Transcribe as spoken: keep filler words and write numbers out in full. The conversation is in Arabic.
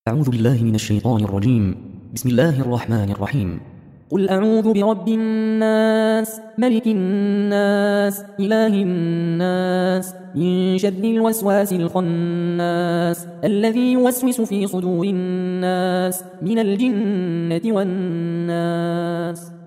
أعوذ بالله من الشيطان الرجيم. بسم الله الرحمن الرحيم. قل أعوذ برب الناس ملك الناس إله الناس من شر الوسواس الخناس الذي يوسوس في صدور الناس من الجنة والناس.